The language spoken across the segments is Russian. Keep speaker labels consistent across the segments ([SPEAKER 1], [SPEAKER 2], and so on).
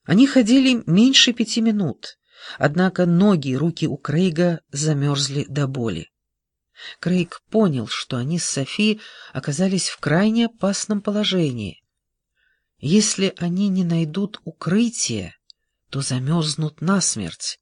[SPEAKER 1] Они ходили меньше 5 минут, однако ноги и руки у Крейга замерзли до боли. Крейг понял, что они с Софи оказались в крайне опасном положении. Если они не найдут укрытия, то замерзнут насмерть.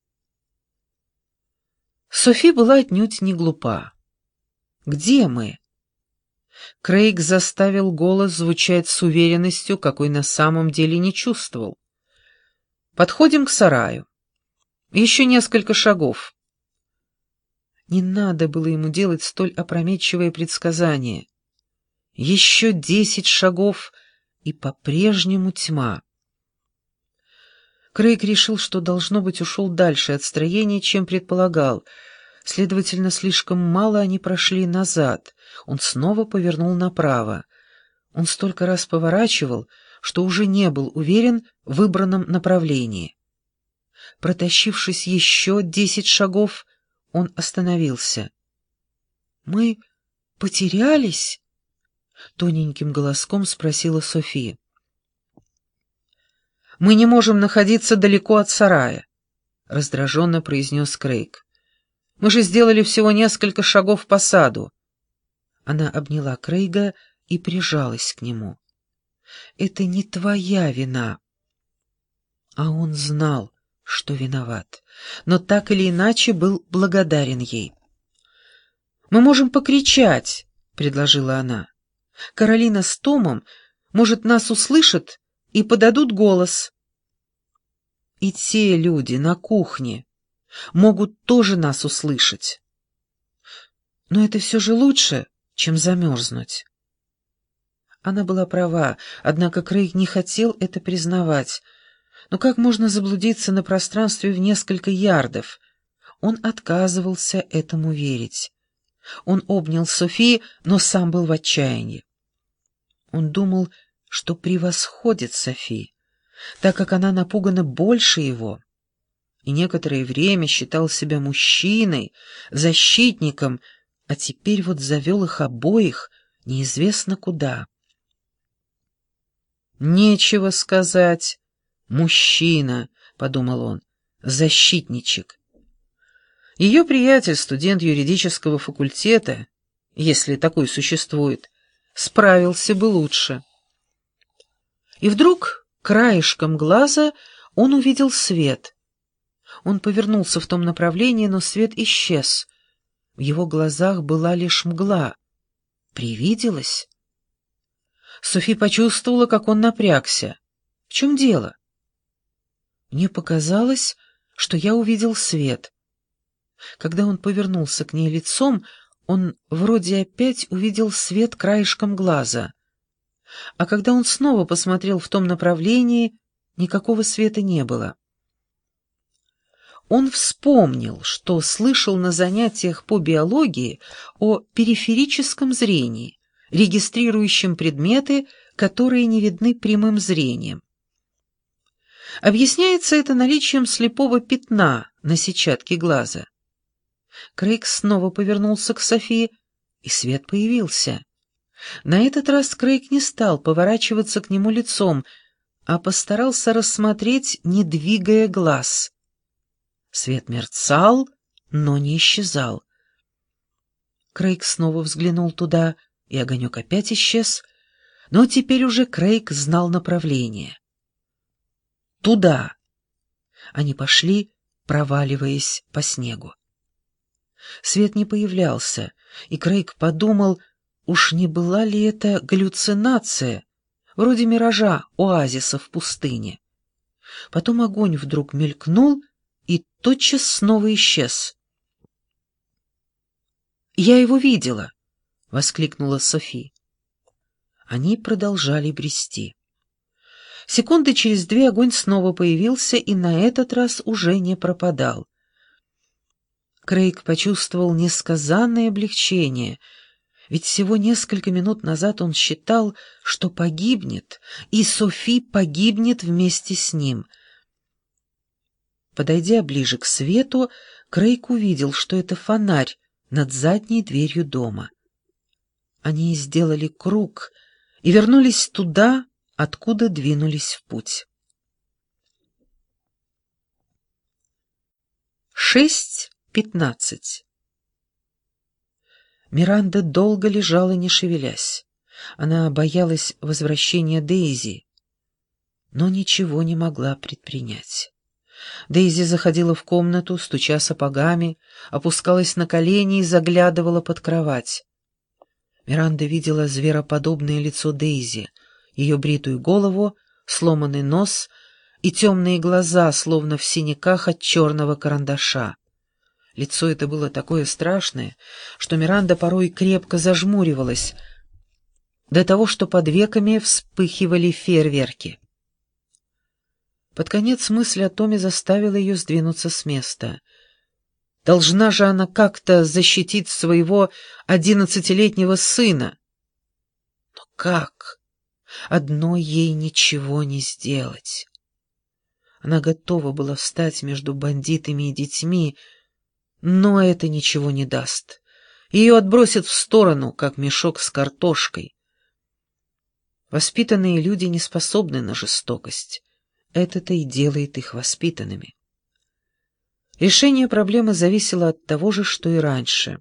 [SPEAKER 1] Софи была отнюдь не глупа. «Где мы?» Крейг заставил голос звучать с уверенностью, какой на самом деле не чувствовал. «Подходим к сараю. Еще несколько шагов». Не надо было ему делать столь опрометчивое предсказание. Еще 10 шагов, и по-прежнему тьма. Крейг решил, что, должно быть, ушел дальше от строения, чем предполагал. Следовательно, слишком мало они прошли назад. Он снова повернул направо. Он столько раз поворачивал, что уже не был уверен в выбранном направлении. Протащившись еще 10 шагов, он остановился. «Мы потерялись?» — тоненьким голоском спросила София. «Мы не можем находиться далеко от сарая», — раздраженно произнес Крейг. «Мы же сделали всего несколько шагов по саду». Она обняла Крейга и прижалась к нему. «Это не твоя вина». А он знал, что виноват, но так или иначе был благодарен ей. «Мы можем покричать», — предложила она. «Каролина с Томом, может, нас услышат и подадут голос. И те люди на кухне могут тоже нас услышать. Но это все же лучше, чем замерзнуть». Она была права, однако Крейг не хотел это признавать. Но как можно заблудиться на пространстве в несколько ярдов? Он отказывался этому верить. Он обнял Софи, но сам был в отчаянии. Он думал, что превосходит Софи, так как она напугана больше его, и некоторое время считал себя мужчиной, защитником, а теперь вот завел их обоих неизвестно куда. «Нечего сказать. Мужчина», — подумал он, — «защитничек». Ее приятель, студент юридического факультета, если такой существует, справился бы лучше. И вдруг краешком глаза он увидел свет. Он повернулся в том направлении, но свет исчез. В его глазах была лишь мгла. Привиделось? Софи почувствовала, как он напрягся. В чем дело? Мне показалось, что я увидел свет. Когда он повернулся к ней лицом, он вроде опять увидел свет краешком глаза. А когда он снова посмотрел в том направлении, никакого света не было. Он вспомнил, что слышал на занятиях по биологии о периферическом зрении, регистрирующем предметы, которые не видны прямым зрением. Объясняется это наличием слепого пятна на сетчатке глаза. Крейг снова повернулся к Софии, и свет появился. На этот раз Крейг не стал поворачиваться к нему лицом, а постарался рассмотреть, не двигая глаз. Свет мерцал, но не исчезал. Крейг снова взглянул туда, и огонек опять исчез, но теперь уже Крейг знал направление. Туда. Они пошли, проваливаясь по снегу. Свет не появлялся, и Крейг подумал, уж не была ли это галлюцинация, вроде миража оазиса в пустыне. Потом огонь вдруг мелькнул и тотчас снова исчез. «Я его видела!» — воскликнула Софи. Они продолжали брести. Секунды через 2 огонь снова появился и на этот раз уже не пропадал. Крейг почувствовал несказанное облегчение, ведь всего несколько минут назад он считал, что погибнет, и Софи погибнет вместе с ним. Подойдя ближе к свету, Крейг увидел, что это фонарь над задней дверью дома. Они сделали круг и вернулись туда, откуда двинулись в путь. 6:15. Миранда долго лежала, не шевелясь. Она боялась возвращения Дейзи, но ничего не могла предпринять. Дейзи заходила в комнату, стуча сапогами, опускалась на колени и заглядывала под кровать. Миранда видела звероподобное лицо Дейзи, ее бритую голову, сломанный нос и темные глаза, словно в синяках от черного карандаша. Лицо это было такое страшное, что Миранда порой крепко зажмуривалась, до того, что под веками вспыхивали фейерверки. Под конец мысль о Томе заставила ее сдвинуться с места. Должна же она как-то защитить своего 11-летнего сына. Но как? Одной ей ничего не сделать. Она готова была встать между бандитами и детьми, но это ничего не даст. Ее отбросят в сторону, как мешок с картошкой. Воспитанные люди не способны на жестокость. Это-то и делает их воспитанными. Решение проблемы зависело от того же, что и раньше.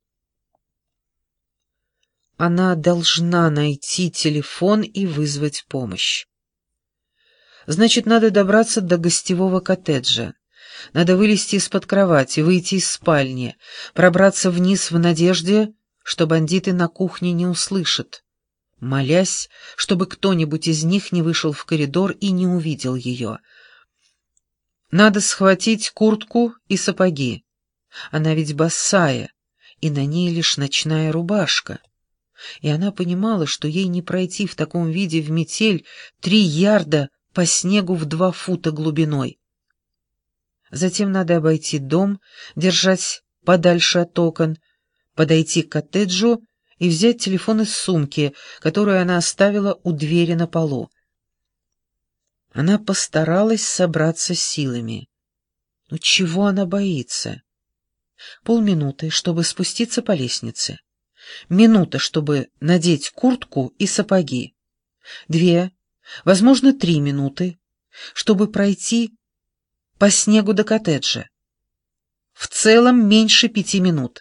[SPEAKER 1] Она должна найти телефон и вызвать помощь. Значит, надо добраться до гостевого коттеджа. Надо вылезти из-под кровати, выйти из спальни, пробраться вниз в надежде, что бандиты на кухне не услышат, молясь, чтобы кто-нибудь из них не вышел в коридор и не увидел ее. Надо схватить куртку и сапоги. Она ведь босая, и на ней лишь ночная рубашка. И она понимала, что ей не пройти в таком виде в метель 3 ярда по снегу в 2 фута глубиной. Затем надо обойти дом, держать подальше от окон, подойти к коттеджу и взять телефон из сумки, которую она оставила у двери на полу. Она постаралась собраться с силами. Но чего она боится? Полминуты, чтобы спуститься по лестнице. Минута, чтобы надеть куртку и сапоги. 2, возможно, 3 минуты, чтобы пройти по снегу до коттеджа. В целом меньше 5 минут.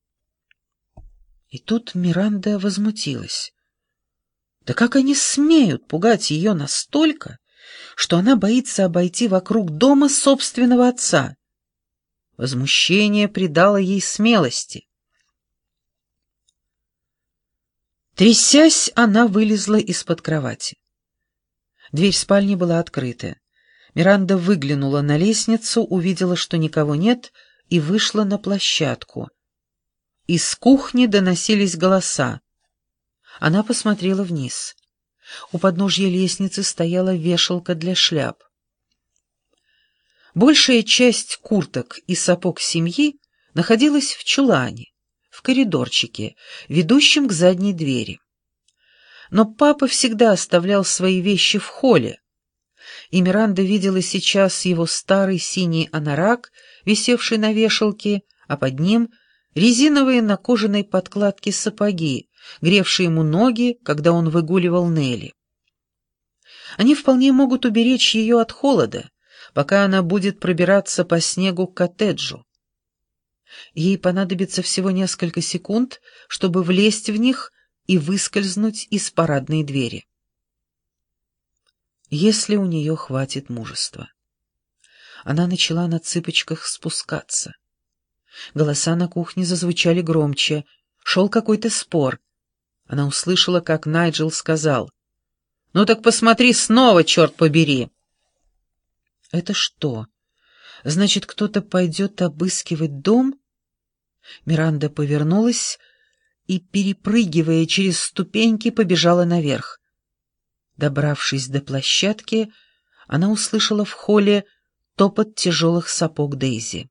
[SPEAKER 1] И тут Миранда возмутилась. Да как они смеют пугать ее настолько, что она боится обойти вокруг дома собственного отца? Возмущение придало ей смелости. Трясясь, она вылезла из-под кровати. Дверь спальни была открыта. Миранда выглянула на лестницу, увидела, что никого нет, и вышла на площадку. Из кухни доносились голоса. Она посмотрела вниз. У подножья лестницы стояла вешалка для шляп. Большая часть курток и сапог семьи находилась в чулане, в коридорчике, ведущем к задней двери. Но папа всегда оставлял свои вещи в холле, и Миранда видела сейчас его старый синий анорак, висевший на вешалке, а под ним резиновые на кожаной подкладке сапоги, гревшие ему ноги, когда он выгуливал Нелли. Они вполне могут уберечь ее от холода, пока она будет пробираться по снегу к коттеджу. Ей понадобится всего несколько секунд, чтобы влезть в них и выскользнуть из парадной двери. Если у нее хватит мужества. Она начала на цыпочках спускаться. Голоса на кухне зазвучали громче. Шел какой-то спор. Она услышала, как Найджел сказал: «Ну так посмотри снова, черт побери!» «Это что? Значит, кто-то пойдет обыскивать дом?» Миранда повернулась и, перепрыгивая через ступеньки, побежала наверх. Добравшись до площадки, она услышала в холле топот тяжелых сапог Дейзи.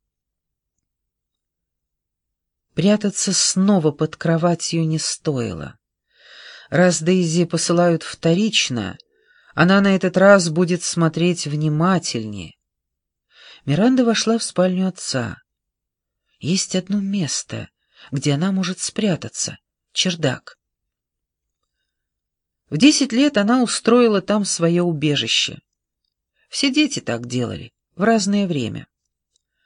[SPEAKER 1] Прятаться снова под кроватью не стоило. Раз Дейзи посылают вторично, она на этот раз будет смотреть внимательнее. Миранда вошла в спальню отца. Есть одно место, где она может спрятаться — чердак. В 10 лет она устроила там свое убежище. Все дети так делали, в разное время.